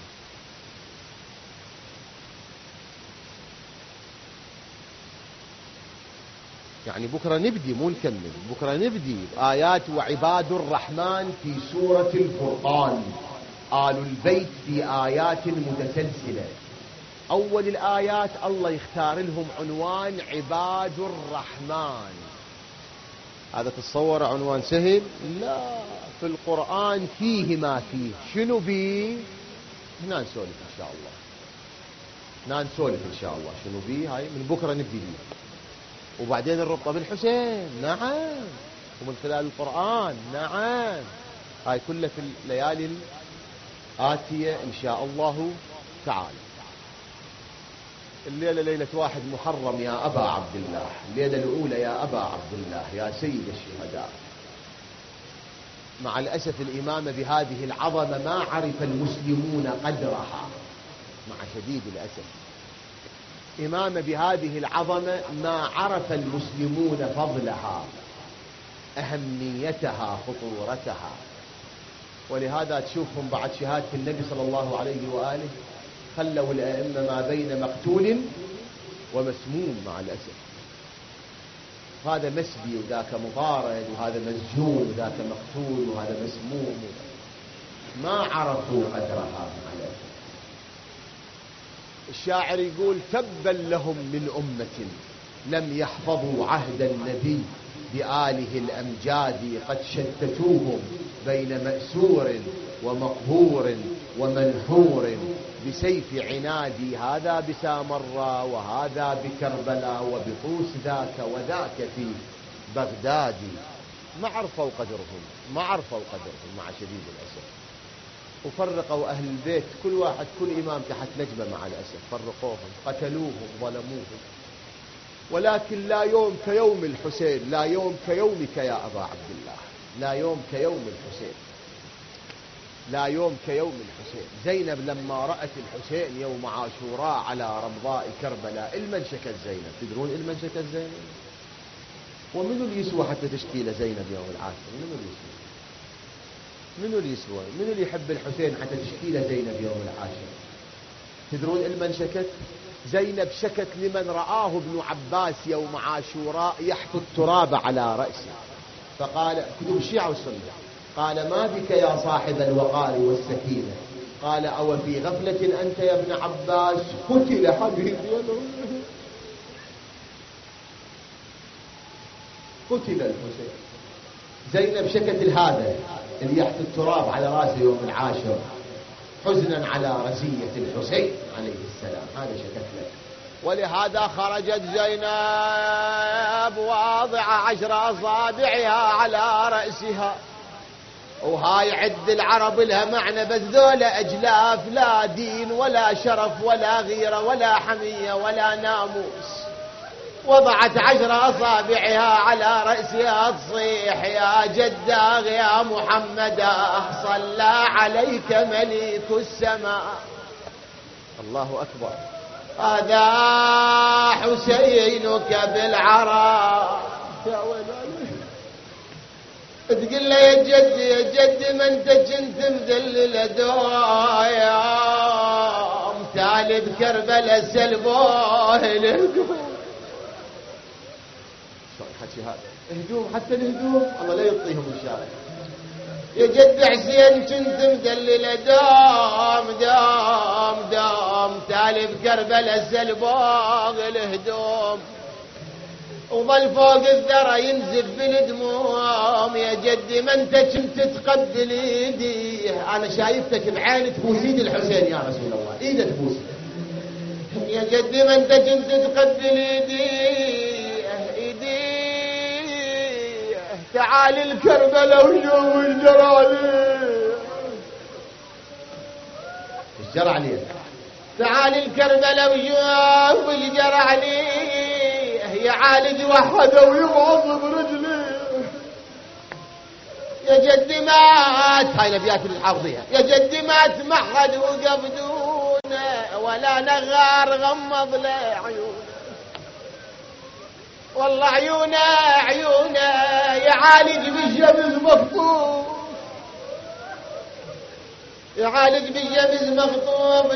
يعني بكرة نبدي، مو نكمل، بكرة نبدي آيات وعباد الرحمن في سورة الفرقان. آل البيت في آيات متسلسلة. أول الآيات الله يختار لهم عنوان عباد الرحمن. هذا تتصور عنوان سهل؟ لا، في القرآن فيه ما فيه. شنو بيه؟ هنا نسولف إن شاء الله، هنا نسولف إن شاء الله شنو بيه. هاي من بكرة نبدي بيه، وبعدين الربطة بالحسين، نعم، ومن خلال القرآن، نعم. هاي كلها في الليالي الآتية إن شاء الله تعالى. الليلة ليلة 1 محرم يا أبا عبد الله، الليلة الأولى يا أبا عبد الله يا سيد الشهداء. مع الأسف الإمامة بهذه العظمة ما عرف المسلمون قدرها، مع شديد الأسف. إمامة بهذه العظمة ما عرف المسلمون فضلها، أهميتها، خطورتها. ولهذا تشوفهم بعد شهادة النبي صلى الله عليه وآله خلوا الأئمة ما بين مقتول ومسموم مع الأسف. هذا مسبي وذاك مطارد، وهذا مسجون وذاك مقتول وهذا مسموم. ما عرفوا قدرها مع الأسف. الشاعر يقول تبا لهم من أمة لم يحفظوا عهد النبي بآله الأمجاد قد شتتوهم بين مأسور ومقهور ومنحور بسيف عنادي، هذا بسامراء وهذا بكربلاء وبطوس ذاك وذاك في بغداد. ما عرفوا قدرهم مع شديد الأسف، وفرقوا أهل البيت كل واحد كل إمام تحت نجمة مع الأسف، فرقوهم قتلوهم ظلموهم. ولكن لا يوم كيوم الحسين، لا يوم كيومك يا أبا عبد الله، لا يوم كيوم الحسين، لا يوم كيوم الحسين. زينب لما رأت الحسين يوم عاشوراء على رمضاء كربلاء المن شكت زينب. تدرون المن شكت زينب؟ ومنو اللي يسوى حتى تشكيل زينب يوم العاشر؟ منو اللي يسوى؟ منو اللي يسوى؟ منو اللي يحب الحسين حتى تشكيل زينب يوم العاشر؟ تدرون المن شكت؟ زينب شكت لمن رآه ابن عباس يوم عاشوراء يحث التراب على رأسه، فقال كتب الشيعة والسنة، قال ما بك يا صاحب الوقار والسكينة؟ قال أو في غفلة أنت يا ابن عباس؟ قتل حبيبي، قتل الحسين. زينب شكت الهذا اللي يحث التراب على رأسه يوم العاشر حزنا على رزية الحسين عليه السلام، هذا شكت له. ولهذا خرجت زينب واضع 10 أصابعها على رأسها، وهاي عد العرب لها معنى، بس ذولا أجلاف لا دين ولا شرف ولا غيرة ولا حمية ولا ناموس. وضعت 10 أصابعها على رأسها تصيح يا جداغ يا محمد صلى عليك مليك السماء. الله أكبر. هذا حسينك بالعراء، يا ولد تقول له يا جد يا جد ما انت كنت مذلل دوام تالي بكربلاء سلبوه لكم. حكي هذا هجوم، حتى الهجوم الله لا يعطيهم الشارع. يا جد حسين كنت مدلل دام تالي بكربلاء سلبوغ الهدوم، وظل فوق الذرى ينزف بالدموم. يا جدي ما انت كنت تقبل ايدي، انا شايفتك بعين تبوس ايد الحسين يا رسول الله، ايده تبوس. يا جدي ما انت كنت تقبل ايدي تعال الكربلاء وشوف ايش جرى عليه، ايش جرى عليه. تعال الكربلاء وشوف ايش جرى عليه، يعالج وحده ويغض برجليه. يا جدي مات، هاي الابيات اللي حافظيها. يا جدي مات ما حد وقف دونه ولا نغار غمض له عيونه، والله عيونه يعالج بالجبز مخطوف، يعالج بالجبز مخطوف.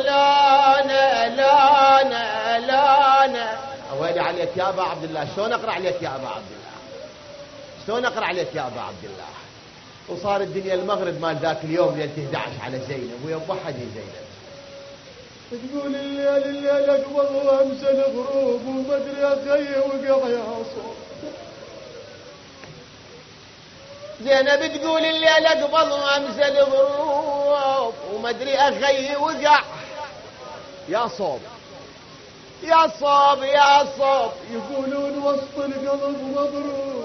لانا ويلي عليك يا ابا عبد الله. شلون اقرا عليك يا ابا عبد الله؟ شلون اقرا عليك يا ابا عبد الله؟ وصار الدنيا المغرب مال ذاك اليوم ليله 11 على زينب ويا وحدي زينب. تقول الليل اقبض وامس الغروب وما ادري اخي وقع يا صوت. زينب تقول الليل اقبض وامس الغروب وما ادري اخي وقع يا صوب يا صوب يا صوب. يقولون وسط القلب مضروب،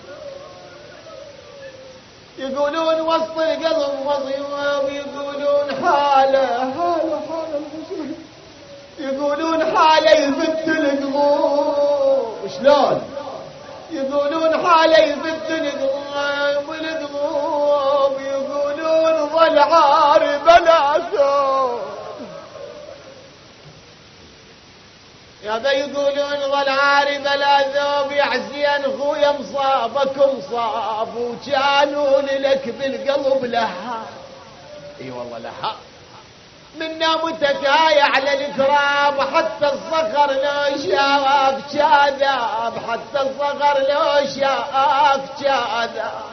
يقولون وسط القلب مضروب، يقولون حاله الحسين، يقولون حاله يفت القلوب. شلون؟ يقولون حاله يفت القلوب، يقولون ظل عاري بلا ثوب. يا با يقولون ظل عاري بلا ذوب، يا حسين خويا مصابك مصاب وكانون لك بالقلب لها. اي والله لها منا متكاية على التراب، حتى الصخر لو شاف كذاب، حتى الصخر لو شاف كذاب.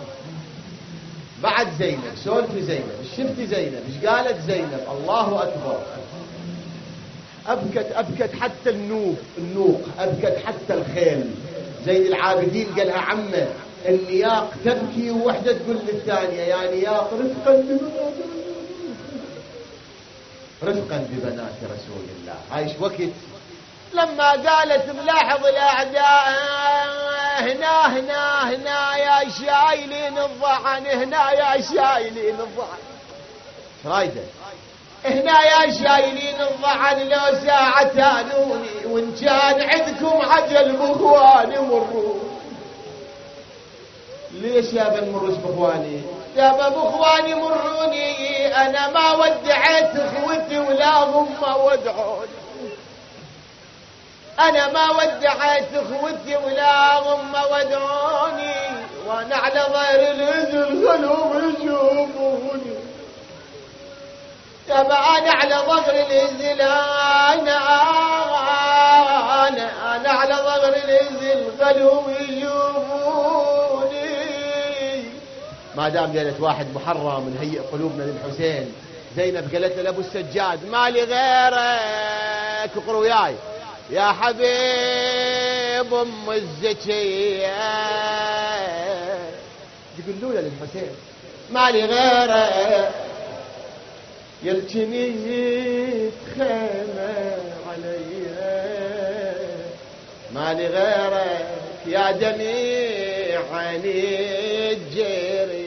بعد زينب سولف زينب، شفت زينب ايش قالت زينب؟ الله اكبر. أبكت حتى النوق، أبكت حتى الخيل. زين العابدين قالها عمه النياق تبكي ووحدة تقول للثانية يا نياق رفقا ببنات رسول الله. هايش وقت لما قالت ملاحظ الأعداء هنا يا شايلين الضعن، هنا يا شايلين الضعن، رايدة هنا يا شايلين الضعن لو ساعة تانوني، وان كان عندكم عجل بخواني مروا. ليش يا بنمرش بخواني؟ يا بخواني مروني، انا ما ودعت اخوتي ولا هم ودعوني، انا ما ودعت اخوتي ولا هم ودعوني، وانا على ظهر الهزل خلوهم يشوفوني. يابا انا على ظهر الهزل، انا على ظهر الهزل خلوهم يشوفوني. ما دام ليلة واحد محرم نهيئ قلوبنا للحسين. زينب قالت له لابو السجاد مالي غيرك، اقرأ وياي يا حبيب ام الزكية، يقولوا له للحسين مالي غيرك يلجني تخيمة عليا، مالي غيرك يا دميع عيني الجري.